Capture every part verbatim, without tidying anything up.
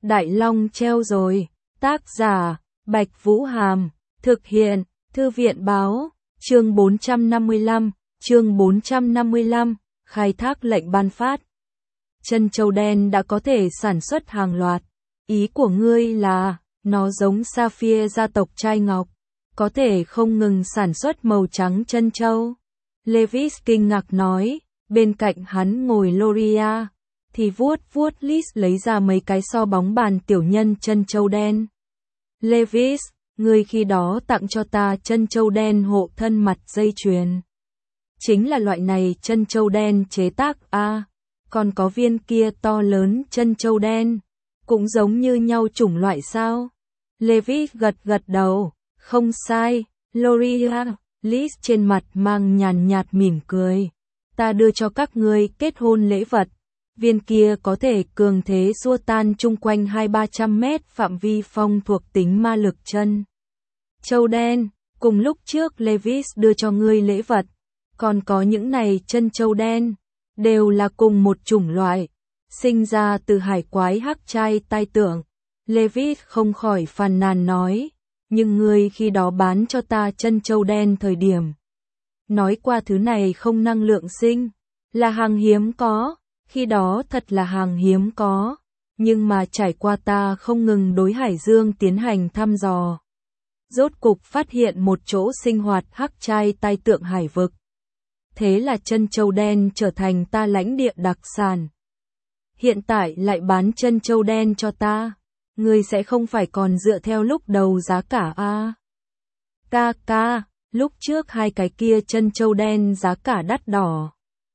Đại Long treo rồi. Tác giả, Bạch Vũ Hàm. Thực hiện, Thư viện báo. Chương bốn trăm năm mươi lăm, chương bốn trăm năm mươi lăm, khai thác lệnh ban phát. Trân châu đen đã có thể sản xuất hàng loạt. Ý của ngươi là, nó giống Sapphire gia tộc trai ngọc, có thể không ngừng sản xuất màu trắng trân châu. Levis kinh ngạc nói, bên cạnh hắn ngồi Loria, thì vuốt vuốt Liz lấy ra mấy cái so bóng bàn tiểu nhân trân châu đen. Levis, ngươi khi đó tặng cho ta trân châu đen hộ thân mặt dây chuyền. Chính là loại này trân châu đen chế tác a, à, còn có viên kia to lớn trân châu đen, cũng giống như nhau chủng loại sao? Levis gật gật đầu, không sai, Loria. Liz trên mặt mang nhàn nhạt mỉm cười. Ta đưa cho các ngươi kết hôn lễ vật. Viên kia có thể cường thế xua tan chung quanh hai ba trăm mét phạm vi phong thuộc tính ma lực chân châu đen. Cùng lúc trước Levis đưa cho ngươi lễ vật, còn có những này chân châu đen, đều là cùng một chủng loại, sinh ra từ hải quái hắc trai tai tượng. Levis không khỏi phàn nàn nói, nhưng ngươi khi đó bán cho ta chân châu đen thời điểm, nói qua thứ này không năng lượng sinh, là hàng hiếm có. Khi đó thật là hàng hiếm có, nhưng mà trải qua ta không ngừng đối Hải Dương tiến hành thăm dò, rốt cục phát hiện một chỗ sinh hoạt hắc trai tai tượng hải vực. Thế là chân châu đen trở thành ta lãnh địa đặc sản. Hiện tại lại bán chân châu đen cho ta, ngươi sẽ không phải còn dựa theo lúc đầu giá cả a? À? Ca ca, lúc trước hai cái kia chân châu đen giá cả đắt đỏ.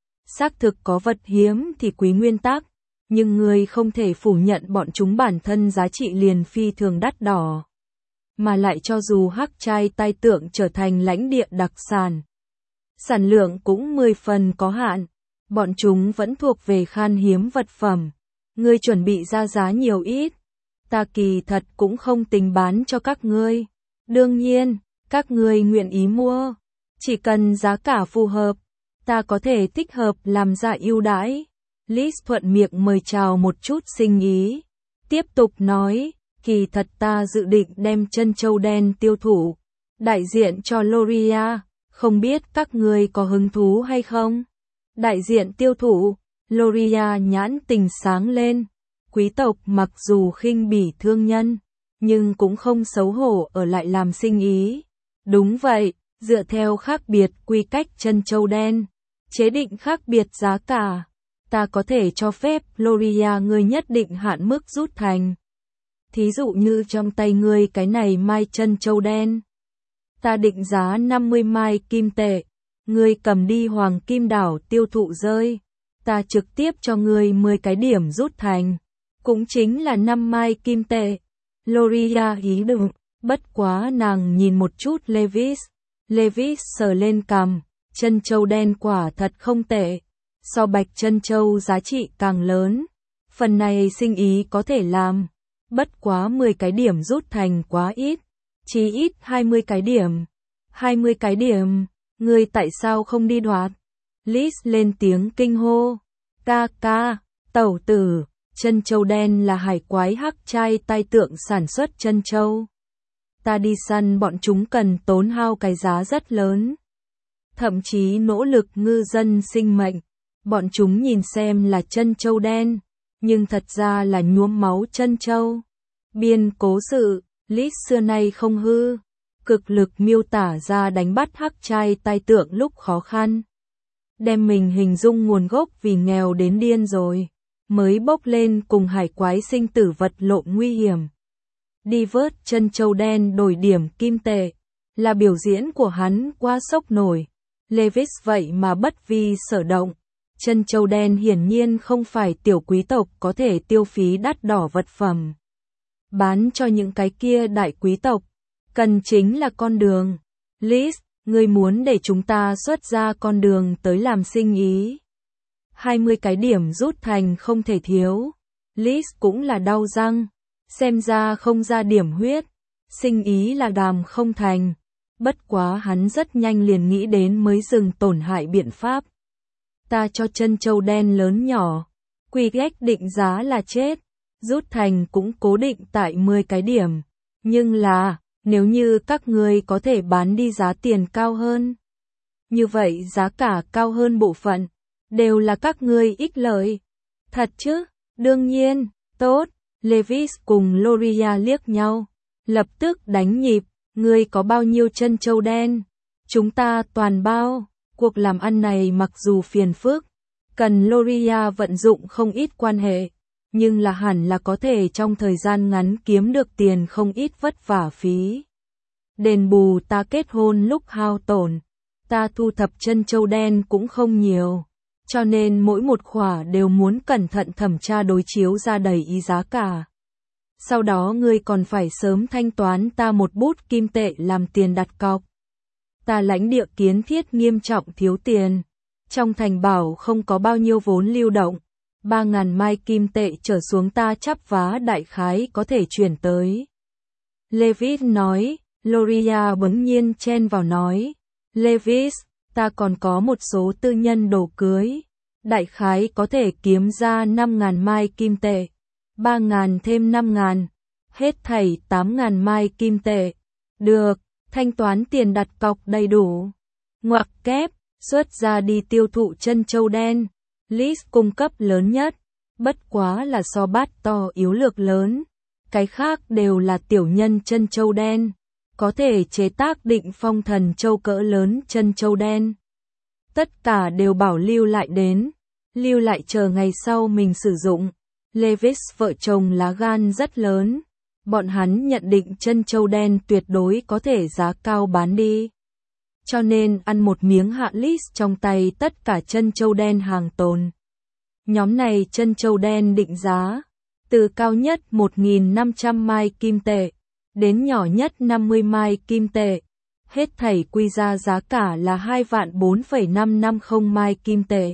Xác thực có vật hiếm thì quý nguyên tắc, nhưng ngươi không thể phủ nhận bọn chúng bản thân giá trị liền phi thường đắt đỏ. Mà lại cho dù hắc trai tai tượng trở thành lãnh địa đặc sản, sản lượng cũng mười phần có hạn, bọn chúng vẫn thuộc về khan hiếm vật phẩm. Ngươi chuẩn bị ra giá nhiều ít, ta kỳ thật cũng không tính bán cho các ngươi. Đương nhiên, các ngươi nguyện ý mua, chỉ cần giá cả phù hợp, ta có thể thích hợp làm ra ưu đãi. Liz thuận miệng mời chào một chút sinh ý, tiếp tục nói, kỳ thật ta dự định đem chân châu đen tiêu thụ, đại diện cho Loria, không biết các ngươi có hứng thú hay không? Đại diện tiêu thụ, Loria nhãn tình sáng lên, quý tộc mặc dù khinh bỉ thương nhân, nhưng cũng không xấu hổ ở lại làm sinh ý. Đúng vậy, dựa theo khác biệt quy cách chân châu đen, chế định khác biệt giá cả, ta có thể cho phép Loria ngươi nhất định hạn mức rút thành. Thí dụ như trong tay ngươi cái này mai chân châu đen, ta định giá năm mươi mai kim tệ, ngươi cầm đi Hoàng Kim Đảo tiêu thụ rơi, ta trực tiếp cho ngươi mười cái điểm rút thành, cũng chính là năm mai kim tệ. Loria ý đừng, bất quá nàng nhìn một chút Levis, Levis sờ lên cằm. Chân châu đen quả thật không tệ, so bạch chân châu giá trị càng lớn, phần này sinh ý có thể làm, bất quá mười cái điểm rút thành quá ít, chỉ ít hai mươi cái điểm. hai mươi cái điểm, ngươi tại sao không đi đoạt? Liz lên tiếng kinh hô, ca ca, tẩu tử, chân châu đen là hải quái hắc trai tai tượng sản xuất chân châu. Ta đi săn bọn chúng cần tốn hao cái giá rất lớn. Thậm chí nỗ lực ngư dân sinh mệnh, bọn chúng nhìn xem là chân châu đen, nhưng thật ra là nhuốm máu chân châu. Biên cố sự, Liz xưa nay không hư, cực lực miêu tả ra đánh bắt hắc trai tai tượng lúc khó khăn. Đem mình hình dung nguồn gốc vì nghèo đến điên rồi, mới bốc lên cùng hải quái sinh tử vật lộn nguy hiểm. Đi vớt chân châu đen đổi điểm kim tệ, là biểu diễn của hắn quá sốc nổi. Levis vậy mà bất vi sở động, chân châu đen hiển nhiên không phải tiểu quý tộc có thể tiêu phí đắt đỏ vật phẩm. Bán cho những cái kia đại quý tộc, cần chính là con đường. Liz, ngươi muốn để chúng ta xuất ra con đường tới làm sinh ý. hai mươi cái điểm rút thành không thể thiếu. Liz cũng là đau răng, xem ra không ra điểm huyết, sinh ý là đàm không thành. Bất quá hắn rất nhanh liền nghĩ đến mới dừng tổn hại biện pháp. Ta cho chân châu đen lớn nhỏ, quy ghét định giá là chết, rút thành cũng cố định tại mười cái điểm. Nhưng là, nếu như các ngươi có thể bán đi giá tiền cao hơn, như vậy giá cả cao hơn bộ phận, đều là các ngươi ích lợi. Thật chứ? Đương nhiên, tốt. Levi's cùng Loria liếc nhau, lập tức đánh nhịp, ngươi có bao nhiêu chân châu đen? Chúng ta toàn bao. Cuộc làm ăn này mặc dù phiền phức, cần Loria vận dụng không ít quan hệ, nhưng là hẳn là có thể trong thời gian ngắn kiếm được tiền không ít vất vả phí. Đền bù ta kết hôn lúc hao tổn, ta thu thập chân châu đen cũng không nhiều, cho nên mỗi một khỏa đều muốn cẩn thận thẩm tra đối chiếu ra đầy ý giá cả. Sau đó ngươi còn phải sớm thanh toán ta một bút kim tệ làm tiền đặt cọc. Ta lãnh địa kiến thiết nghiêm trọng thiếu tiền, trong thành bảo không có bao nhiêu vốn lưu động, ba ngàn mai kim tệ trở xuống ta chắp vá đại khái có thể chuyển tới. Levi's nói, Loria bỗng nhiên chen vào nói, Levi's, ta còn có một số tư nhân đồ cưới, đại khái có thể kiếm ra năm ngàn mai kim tệ, ba ngàn thêm năm ngàn, hết thảy tám ngàn mai kim tệ. Được, thanh toán tiền đặt cọc đầy đủ. Ngoặc kép, xuất ra đi tiêu thụ chân châu đen. List cung cấp lớn nhất, bất quá là so bát to yếu lược lớn, cái khác đều là tiểu nhân chân châu đen, có thể chế tác định phong thần châu cỡ lớn chân châu đen. Tất cả đều bảo lưu lại đến, lưu lại chờ ngày sau mình sử dụng. Levi's vợ chồng lá gan rất lớn, bọn hắn nhận định chân châu đen tuyệt đối có thể giá cao bán đi. Cho nên ăn một miếng hạ list trong tay tất cả chân châu đen hàng tồn. Nhóm này chân châu đen định giá, từ cao nhất một nghìn năm trăm mai kim tệ, đến nhỏ nhất năm mươi mai kim tệ. Hết thảy quy ra giá cả là hai vạn bốn phẩy năm năm không mai kim tệ.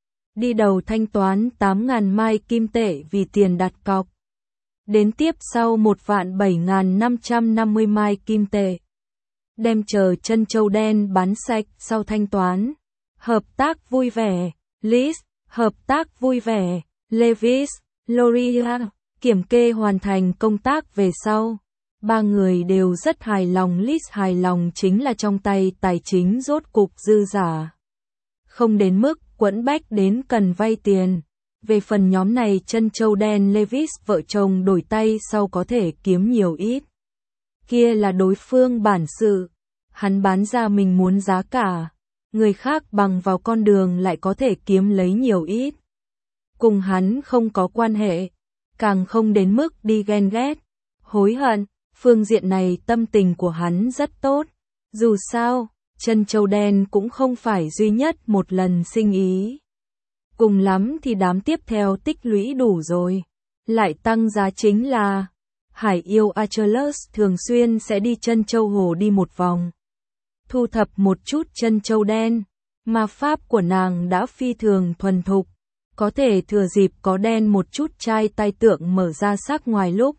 Đi đầu thanh toán tám ngàn mai kim tệ vì tiền đặt cọc. Đến tiếp sau một vạn bảy ngàn năm trăm năm mươi mai kim tệ. Đem chờ chân châu đen bán sạch sau thanh toán. Hợp tác vui vẻ. List, hợp tác vui vẻ. Levi's, Loria, kiểm kê hoàn thành công tác về sau. Ba người đều rất hài lòng. List hài lòng chính là trong tay tài chính rốt cục dư giả. Không đến mức quẫn bách đến cần vay tiền. Về phần nhóm này chân châu đen Levi's vợ chồng đổi tay sau có thể kiếm nhiều ít. Kia là đối phương bản sự. Hắn bán ra mình muốn giá cả. Người khác bằng vào con đường lại có thể kiếm lấy nhiều ít. Cùng hắn không có quan hệ. Càng không đến mức đi ghen ghét, hối hận. Phương diện này tâm tình của hắn rất tốt. Dù sao, chân châu đen cũng không phải duy nhất một lần sinh ý. Cùng lắm thì đám tiếp theo tích lũy đủ rồi. Lại tăng giá chính là Hải yêu Achilles thường xuyên sẽ đi chân châu hồ đi một vòng. Thu thập một chút chân châu đen. Ma pháp của nàng đã phi thường thuần thục. Có thể thừa dịp có đen một chút chai tay tượng mở ra sắc ngoài lúc.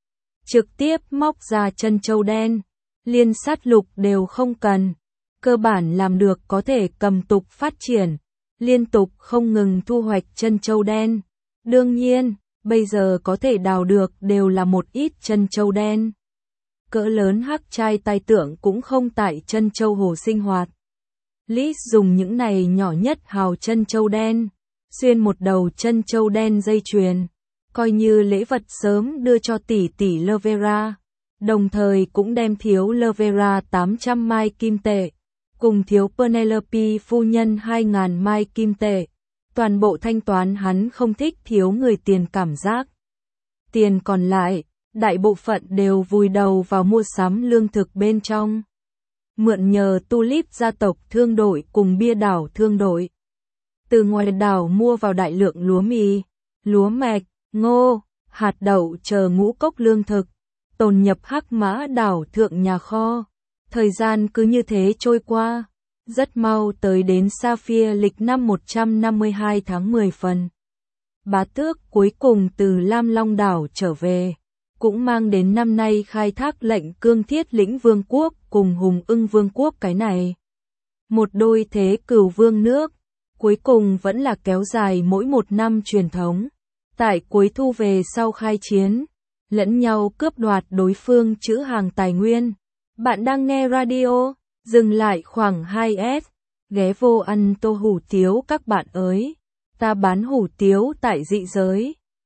Trực tiếp móc ra chân châu đen. Liên sát lục đều không cần. Cơ bản làm được có thể cầm tục phát triển. Liên tục không ngừng thu hoạch chân châu đen. Đương nhiên, bây giờ có thể đào được đều là một ít chân châu đen. Cỡ lớn hắc trai tai tượng cũng không tại chân châu hồ sinh hoạt. List dùng những này nhỏ nhất hào chân châu đen, xuyên một đầu chân châu đen dây chuyền, coi như lễ vật sớm đưa cho tỷ tỷ Lovera, đồng thời cũng đem thiếu Lovera tám trăm mai kim tệ, cùng thiếu Penelope phu nhân hai nghìn mai kim tệ. Toàn bộ thanh toán hắn không thích thiếu người tiền cảm giác. Tiền còn lại, đại bộ phận đều vùi đầu vào mua sắm lương thực bên trong. Mượn nhờ Tulip gia tộc thương đội cùng bia đảo thương đội. Từ ngoài đảo mua vào đại lượng lúa mì, lúa mạch, ngô, hạt đậu chờ ngũ cốc lương thực, tồn nhập hắc mã đảo thượng nhà kho. Thời gian cứ như thế trôi qua, rất mau tới đến Sapphire lịch năm một trăm năm mươi hai tháng mười phần. Bá tước cuối cùng từ Lam Long đảo trở về, cũng mang đến năm nay khai thác lệnh cương thiết lĩnh vương quốc cùng hùng ưng vương quốc cái này. Một đôi thế cửu vương nước, cuối cùng vẫn là kéo dài mỗi một năm truyền thống. tại cuối thu về sau khai chiến, lẫn nhau cướp đoạt đối phương trữ hàng tài nguyên. Bạn đang nghe radio, dừng lại khoảng hai s, ghé vô ăn tô hủ tiếu các bạn ơi. Ta bán hủ tiếu tại dị giới.